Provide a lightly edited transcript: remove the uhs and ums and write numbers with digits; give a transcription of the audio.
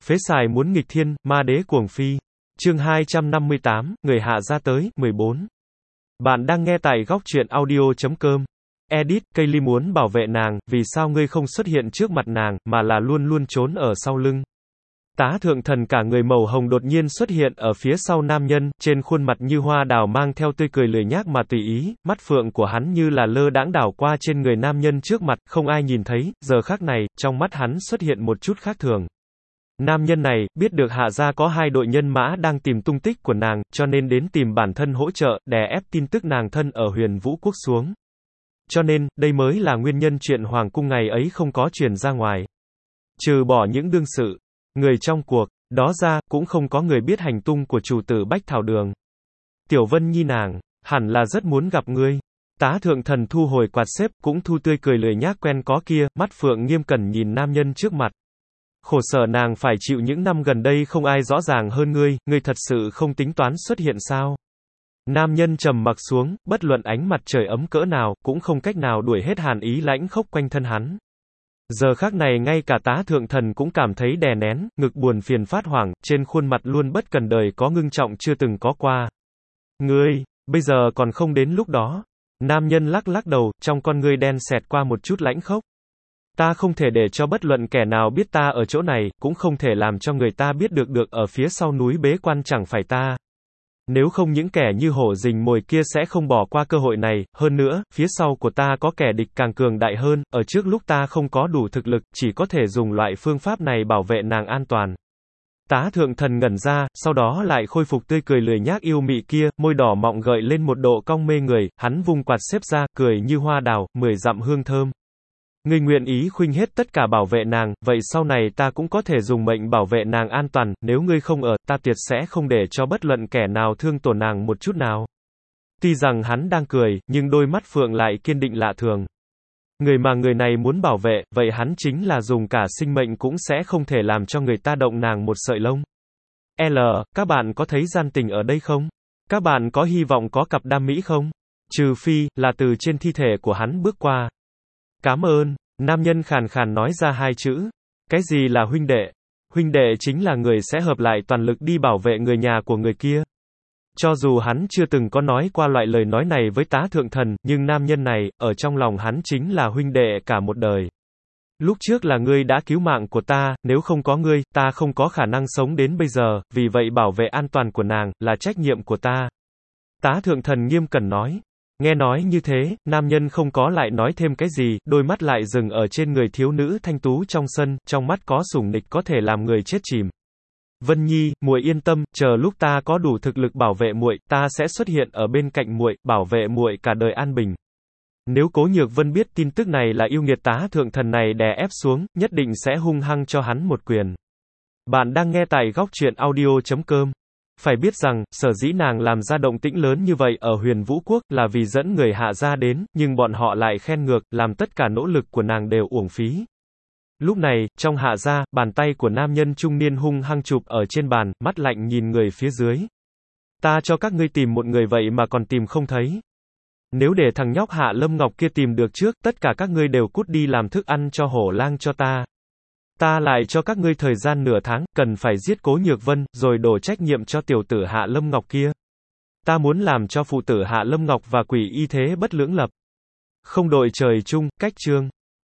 Phế xài muốn nghịch thiên, ma đế cuồng phi. Chương 258, người hạ gia tới, 14. Bạn đang nghe tại góc truyện audio.com. Edit, Kaylee muốn bảo vệ nàng, vì sao ngươi không xuất hiện trước mặt nàng, mà là luôn luôn trốn ở sau lưng. Tá Thượng Thần cả người màu hồng đột nhiên xuất hiện ở phía sau nam nhân, trên khuôn mặt như hoa đào mang theo tươi cười lười nhác mà tùy ý, mắt phượng của hắn như là lơ đãng đảo qua trên người nam nhân trước mặt, không ai nhìn thấy, giờ khắc này, trong mắt hắn xuất hiện một chút khác thường. Nam nhân này, biết được hạ gia có hai đội nhân mã đang tìm tung tích của nàng, cho nên đến tìm bản thân hỗ trợ, đè ép tin tức nàng thân ở Huyền Vũ Quốc xuống. Cho nên, đây mới là nguyên nhân chuyện Hoàng cung ngày ấy không có truyền ra ngoài. Trừ bỏ những đương sự, người trong cuộc, đó ra, cũng không có người biết hành tung của chủ tử Bách Thảo Đường. Tiểu Vân Nhi nàng, hẳn là rất muốn gặp ngươi. Tá Thượng Thần thu hồi quạt xếp, cũng thu tươi cười lười nhác quen có kia, mắt phượng nghiêm cẩn nhìn nam nhân trước mặt. Khổ sở nàng phải chịu những năm gần đây không ai rõ ràng hơn ngươi thật sự không tính toán xuất hiện sao? Nam nhân trầm mặc xuống, bất luận ánh mặt trời ấm cỡ nào, cũng không cách nào đuổi hết hàn ý lãnh khốc quanh thân hắn. Giờ khắc này ngay cả Tá Thượng Thần cũng cảm thấy đè nén, ngực buồn phiền phát hoảng, trên khuôn mặt luôn bất cần đời có ngưng trọng chưa từng có qua. Ngươi, bây giờ còn không đến lúc đó. Nam nhân lắc lắc đầu, trong con ngươi đen xẹt qua một chút lãnh khốc. Ta không thể để cho bất luận kẻ nào biết ta ở chỗ này, cũng không thể làm cho người ta biết được ở phía sau núi bế quan chẳng phải ta. Nếu không những kẻ như hổ rình mồi kia sẽ không bỏ qua cơ hội này, hơn nữa, phía sau của ta có kẻ địch càng cường đại hơn, ở trước lúc ta không có đủ thực lực, chỉ có thể dùng loại phương pháp này bảo vệ nàng an toàn. Tá Thượng Thần ngẩn ra, sau đó lại khôi phục tươi cười lười nhác yêu mị kia, môi đỏ mọng gợi lên một độ cong mê người, hắn vung quạt xếp ra, cười như hoa đào, 10 dặm hương thơm. Ngươi nguyện ý khuynh hết tất cả bảo vệ nàng, vậy sau này ta cũng có thể dùng mệnh bảo vệ nàng an toàn, nếu ngươi không ở, ta tuyệt sẽ không để cho bất luận kẻ nào thương tổn nàng một chút nào. Tuy rằng hắn đang cười, nhưng đôi mắt phượng lại kiên định lạ thường. Người mà người này muốn bảo vệ, vậy hắn chính là dùng cả sinh mệnh cũng sẽ không thể làm cho người ta động nàng một sợi lông. Các bạn có thấy gian tình ở đây không? Các bạn có hy vọng có cặp đam mỹ không? Trừ phi, là từ trên thi thể của hắn bước qua. Cảm ơn, nam nhân khàn khàn nói ra hai chữ. Cái gì là huynh đệ? Huynh đệ chính là người sẽ hợp lại toàn lực đi bảo vệ người nhà của người kia. Cho dù hắn chưa từng có nói qua loại lời nói này với Tá Thượng Thần, nhưng nam nhân này, ở trong lòng hắn chính là huynh đệ cả một đời. Lúc trước là ngươi đã cứu mạng của ta, nếu không có ngươi, ta không có khả năng sống đến bây giờ, vì vậy bảo vệ an toàn của nàng, là trách nhiệm của ta. Tá Thượng Thần nghiêm cẩn nói. Nghe nói như thế, nam nhân không có lại nói thêm cái gì, đôi mắt lại dừng ở trên người thiếu nữ thanh tú trong sân, trong mắt có sủng nịch có thể làm người chết chìm. Vân Nhi, muội yên tâm, chờ lúc ta có đủ thực lực bảo vệ muội, ta sẽ xuất hiện ở bên cạnh muội, bảo vệ muội cả đời an bình. Nếu Cố Nhược Vân biết tin tức này là yêu nghiệt Tá Thượng Thần này đè ép xuống, nhất định sẽ hung hăng cho hắn một quyền. Bạn đang nghe tại góc truyện audio.com. Phải biết rằng, sở dĩ nàng làm ra động tĩnh lớn như vậy ở Huyền Vũ Quốc, là vì dẫn người hạ gia đến, nhưng bọn họ lại khen ngược, làm tất cả nỗ lực của nàng đều uổng phí. Lúc này, trong hạ gia, bàn tay của nam nhân trung niên hung hăng chụp ở trên bàn, mắt lạnh nhìn người phía dưới. Ta cho các ngươi tìm một người vậy mà còn tìm không thấy. Nếu để thằng nhóc Hạ Lâm Ngọc kia tìm được trước, tất cả các ngươi đều cút đi làm thức ăn cho hổ lang cho ta. Ta lại cho các ngươi thời gian nửa tháng, cần phải giết Cố Nhược Vân, rồi đổ trách nhiệm cho tiểu tử Hạ Lâm Ngọc kia. Ta muốn làm cho phụ tử Hạ Lâm Ngọc và quỷ y thế bất lưỡng lập. Không đội trời chung, cách chương.